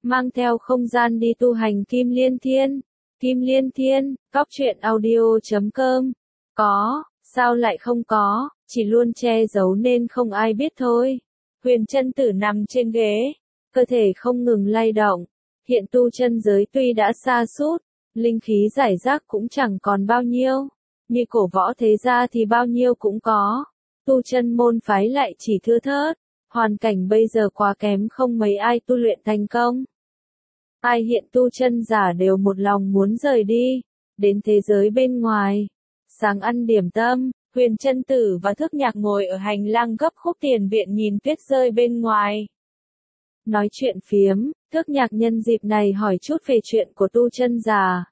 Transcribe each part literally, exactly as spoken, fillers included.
mang theo không gian đi tu hành Kim Liên Thiên. Kim Liên Thiên, cóc truyện audio chấm com. Có, sao lại không có, chỉ luôn che giấu nên không ai biết thôi. Huyền Chân Tử nằm trên ghế, cơ thể không ngừng lay động. Hiện tu chân giới tuy đã sa sút, linh khí giải rác cũng chẳng còn bao nhiêu. Như cổ võ thế gia thì bao nhiêu cũng có. Tu chân môn phái lại chỉ thưa thớt. Hoàn cảnh bây giờ quá kém, không mấy ai tu luyện thành công. Ai hiện tu chân giả đều một lòng muốn rời đi, đến thế giới bên ngoài. Sáng ăn điểm tâm, Huyền Chân Tử và Thước Nhạc ngồi ở hành lang gấp khúc tiền viện nhìn tuyết rơi bên ngoài. Nói chuyện phiếm, Thước Nhạc nhân dịp này hỏi chút về chuyện của tu chân giả.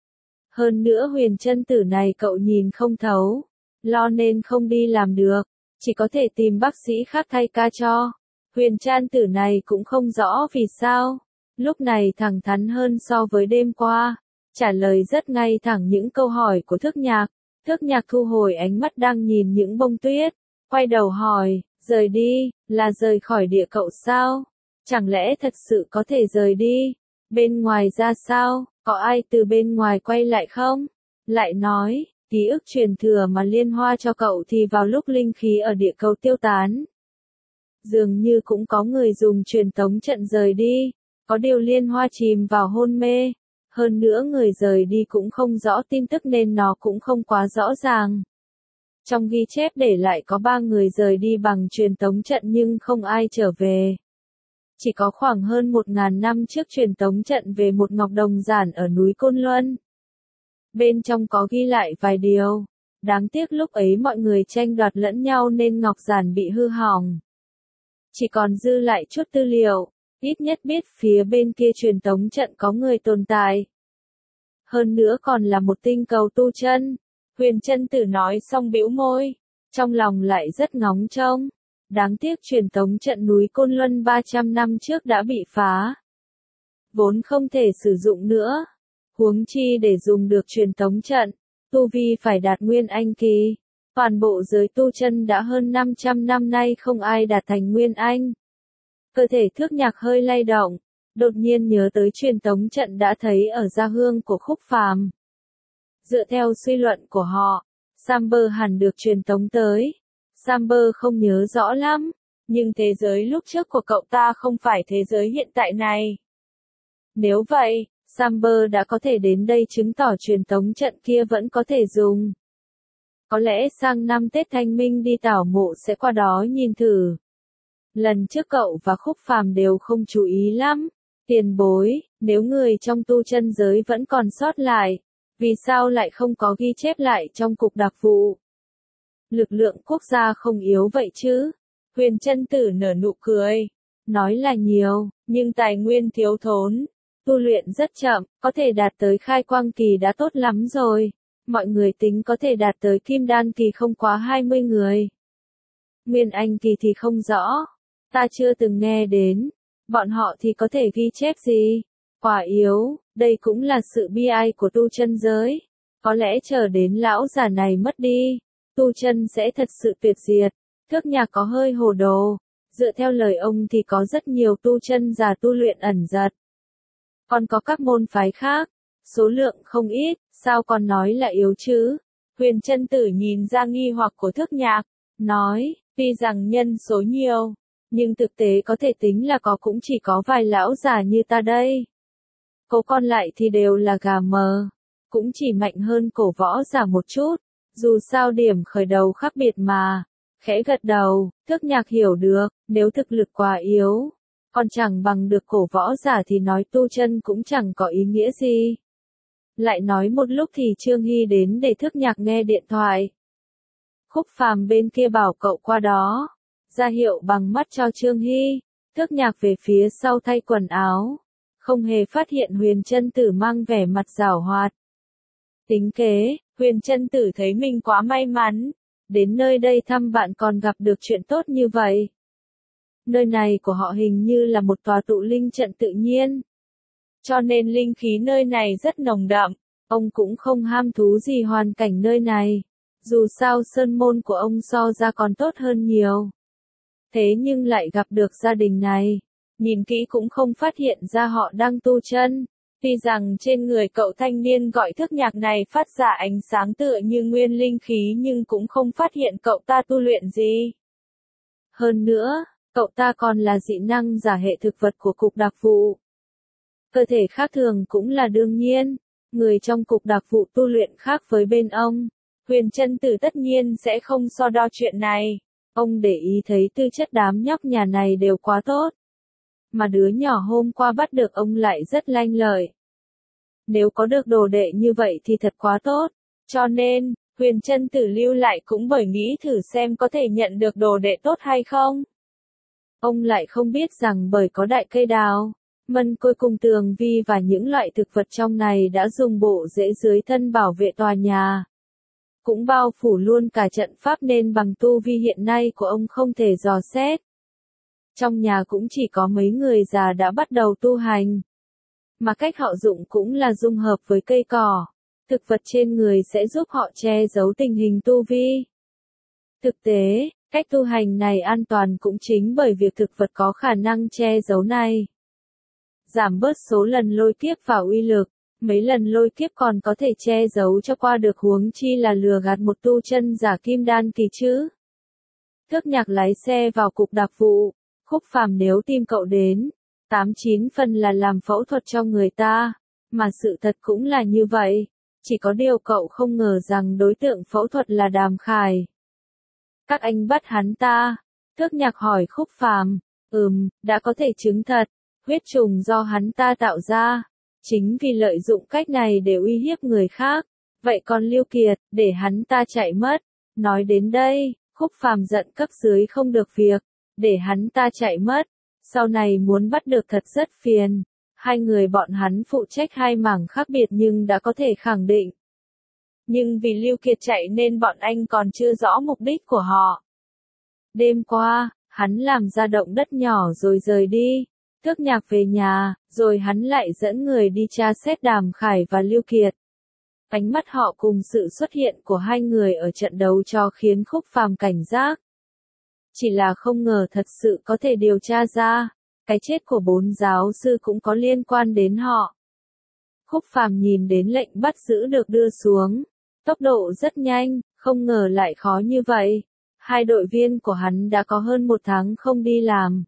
Hơn nữa Huyền Chân Tử này cậu nhìn không thấu, lo nên không đi làm được, chỉ có thể tìm bác sĩ khác thay ca cho. Huyền Chân Tử này cũng không rõ vì sao, lúc này thẳng thắn hơn so với đêm qua, trả lời rất ngay thẳng những câu hỏi của Thước Nhạc. Thước Nhạc thu hồi ánh mắt đang nhìn những bông tuyết, quay đầu hỏi, rời đi, là rời khỏi địa cậu sao? Chẳng lẽ thật sự có thể rời đi? Bên ngoài ra sao, có ai từ bên ngoài quay lại không? Lại nói, ký ức truyền thừa mà Liên Hoa cho cậu thì vào lúc linh khí ở địa cầu tiêu tán. Dường như cũng có người dùng truyền tống trận rời đi, có điều Liên Hoa chìm vào hôn mê. Hơn nữa người rời đi cũng không rõ tin tức nên nó cũng không quá rõ ràng. Trong ghi chép để lại có ba người rời đi bằng truyền tống trận nhưng không ai trở về. Chỉ có khoảng hơn một ngàn năm trước truyền tống trận về một ngọc đồng giản ở núi Côn Luân. Bên trong có ghi lại vài điều. Đáng tiếc lúc ấy mọi người tranh đoạt lẫn nhau nên ngọc giản bị hư hỏng. Chỉ còn dư lại chút tư liệu. Ít nhất biết phía bên kia truyền tống trận có người tồn tại. Hơn nữa còn là một tinh cầu tu chân. Huyền Chân Tử nói xong bĩu môi, trong lòng lại rất ngóng trông. Đáng tiếc truyền tống trận núi Côn Luân ba trăm năm trước đã bị phá. Vốn không thể sử dụng nữa. Huống chi để dùng được truyền tống trận, tu vi phải đạt Nguyên Anh kỳ. Toàn bộ giới tu chân đã hơn năm trăm năm nay không ai đạt thành Nguyên Anh. Cơ thể Thước Nhạc hơi lay động, đột nhiên nhớ tới truyền tống trận đã thấy ở gia hương của Khúc Phàm. Dựa theo suy luận của họ, Samber hẳn được truyền tống tới. Samber không nhớ rõ lắm, nhưng thế giới lúc trước của cậu ta không phải thế giới hiện tại này. Nếu vậy, Samber đã có thể đến đây chứng tỏ truyền tống trận kia vẫn có thể dùng. Có lẽ sang năm Tết Thanh Minh đi tảo mộ sẽ qua đó nhìn thử. Lần trước cậu và Khúc Phàm đều không chú ý lắm. Tiền bối, nếu người trong tu chân giới vẫn còn sót lại, vì sao lại không có ghi chép lại trong cục đặc vụ? Lực lượng quốc gia không yếu vậy chứ? Huyền Chân Tử nở nụ cười. Nói là nhiều, nhưng tài nguyên thiếu thốn. Tu luyện rất chậm, có thể đạt tới khai quang kỳ đã tốt lắm rồi. Mọi người tính có thể đạt tới kim đan kỳ không quá hai mươi người. Nguyên Anh kỳ thì không rõ. Ta chưa từng nghe đến. Bọn họ thì có thể ghi chép gì? Quả yếu, đây cũng là sự bi ai của tu chân giới. Có lẽ chờ đến lão già này mất đi, tu chân sẽ thật sự tuyệt diệt. Thước Nhạc có hơi hồ đồ. Dựa theo lời ông thì có rất nhiều tu chân già tu luyện ẩn giật. Còn có các môn phái khác, số lượng không ít, sao còn nói là yếu chứ? Huyền Chân Tử nhìn ra nghi hoặc của Thước Nhạc, nói, tuy rằng nhân số nhiều, nhưng thực tế có thể tính là có cũng chỉ có vài lão già như ta đây. Cô còn lại thì đều là gà mờ, cũng chỉ mạnh hơn cổ võ giả một chút, dù sao điểm khởi đầu khác biệt mà. Khẽ gật đầu, Thước Nhạc hiểu được, nếu thực lực quá yếu, còn chẳng bằng được cổ võ giả thì nói tu chân cũng chẳng có ý nghĩa gì. Lại nói một lúc thì Trương Hy đến để Thước Nhạc nghe điện thoại. Khúc Phàm bên kia bảo cậu qua đó, ra hiệu bằng mắt cho Trương Hy. Thước Nhạc về phía sau thay quần áo, không hề phát hiện Huyền Chân Tử mang vẻ mặt giảo hoạt. Tính kế, Huyền Chân Tử thấy mình quá may mắn, đến nơi đây thăm bạn còn gặp được chuyện tốt như vậy. Nơi này của họ hình như là một tòa tụ linh trận tự nhiên, cho nên linh khí nơi này rất nồng đậm. Ông cũng không ham thú gì hoàn cảnh nơi này, dù sao sơn môn của ông so ra còn tốt hơn nhiều. Thế nhưng lại gặp được gia đình này, nhìn kỹ cũng không phát hiện ra họ đang tu chân. Tuy rằng trên người cậu thanh niên gọi Thước Nhạc này phát ra ánh sáng tựa như nguyên linh khí nhưng cũng không phát hiện cậu ta tu luyện gì. Hơn nữa, cậu ta còn là dị năng giả hệ thực vật của cục đặc vụ. Cơ thể khác thường cũng là đương nhiên, người trong cục đặc vụ tu luyện khác với bên ông. Huyền Trân Tử tất nhiên sẽ không so đo chuyện này. Ông để ý thấy tư chất đám nhóc nhà này đều quá tốt. Mà đứa nhỏ hôm qua bắt được ông lại rất lanh lợi. Nếu có được đồ đệ như vậy thì thật quá tốt. Cho nên, Huyền Trân Tử lưu lại cũng bởi nghĩ thử xem có thể nhận được đồ đệ tốt hay không. Ông lại không biết rằng bởi có đại cây đào, mân côi cùng tường vi và những loại thực vật trong này đã dùng bộ rễ dưới thân bảo vệ tòa nhà. Cũng bao phủ luôn cả trận pháp nên bằng tu vi hiện nay của ông không thể dò xét. Trong nhà cũng chỉ có mấy người già đã bắt đầu tu hành. Mà cách họ dụng cũng là dung hợp với cây cỏ. Thực vật trên người sẽ giúp họ che giấu tình hình tu vi. Thực tế, cách tu hành này an toàn cũng chính bởi việc thực vật có khả năng che giấu này. Giảm bớt số lần lôi kiếp và uy lực, mấy lần lôi kiếp còn có thể che giấu cho qua được huống chi là lừa gạt một tu chân giả kim đan kỳ chứ. Thước Nhạc lái xe vào cục đặc vụ, Khúc Phàm nếu tìm cậu đến, tám chín phần là làm phẫu thuật cho người ta, mà sự thật cũng là như vậy, chỉ có điều cậu không ngờ rằng đối tượng phẫu thuật là Đàm Khải. Các anh bắt hắn ta? Thước Nhạc hỏi Khúc Phàm. Ừm, đã có thể chứng thật, huyết trùng do hắn ta tạo ra. Chính vì lợi dụng cách này để uy hiếp người khác. Vậy còn Lưu Kiệt, để hắn ta chạy mất. Nói đến đây, Khúc Phàm giận cấp dưới không được việc. Để hắn ta chạy mất. Sau này muốn bắt được thật rất phiền. Hai người bọn hắn phụ trách hai mảng khác biệt nhưng đã có thể khẳng định. Nhưng vì Lưu Kiệt chạy nên bọn anh còn chưa rõ mục đích của họ. Đêm qua, hắn làm ra động đất nhỏ rồi rời đi. Thước Nhạc về nhà, rồi hắn lại dẫn người đi tra xét Đàm Khải và Lưu Kiệt. Ánh mắt họ cùng sự xuất hiện của hai người ở trận đấu cho khiến Khúc Phàm cảnh giác. Chỉ là không ngờ thật sự có thể điều tra ra, cái chết của bốn giáo sư cũng có liên quan đến họ. Khúc Phàm nhìn đến lệnh bắt giữ được đưa xuống. Tốc độ rất nhanh, không ngờ lại khó như vậy. Hai đội viên của hắn đã có hơn một tháng không đi làm.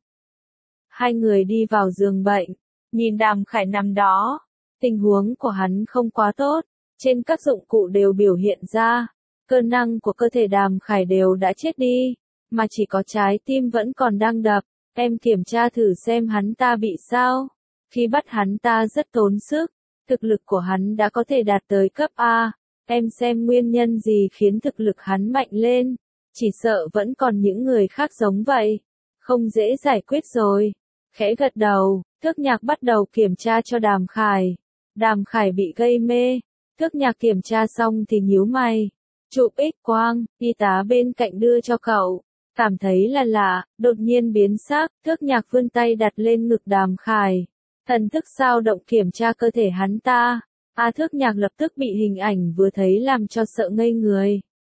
Hai người đi vào giường bệnh, nhìn Đàm Khải nằm đó. Tình huống của hắn không quá tốt, trên các dụng cụ đều biểu hiện ra. Cơ năng của cơ thể Đàm Khải đều đã chết đi, mà chỉ có trái tim vẫn còn đang đập. Em kiểm tra thử xem hắn ta bị sao. Khi bắt hắn ta rất tốn sức, thực lực của hắn đã có thể đạt tới cấp A. Em xem nguyên nhân gì khiến thực lực hắn mạnh lên. Chỉ sợ vẫn còn những người khác giống vậy. Không dễ giải quyết rồi. Khẽ gật đầu, Thước Nhạc bắt đầu kiểm tra cho Đàm Khải. Đàm Khải bị gây mê. Thước Nhạc kiểm tra xong thì nhíu mày. Chụp X-quang, y tá bên cạnh đưa cho cậu. Cảm thấy là lạ, đột nhiên biến sắc, Thước Nhạc vươn tay đặt lên ngực Đàm Khải. Thần thức dao động kiểm tra cơ thể hắn ta. A Thước Nhạc lập tức bị hình ảnh vừa thấy làm cho sợ ngây người.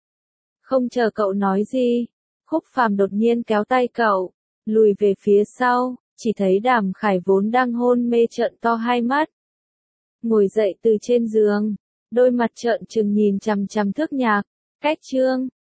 Không chờ cậu nói gì, Khúc Phàm đột nhiên kéo tay cậu, lùi về phía sau, chỉ thấy Đàm Khải vốn đang hôn mê trợn to hai mắt. Ngồi dậy từ trên giường, đôi mặt trợn trừng nhìn chằm chằm Thước Nhạc, cách chương.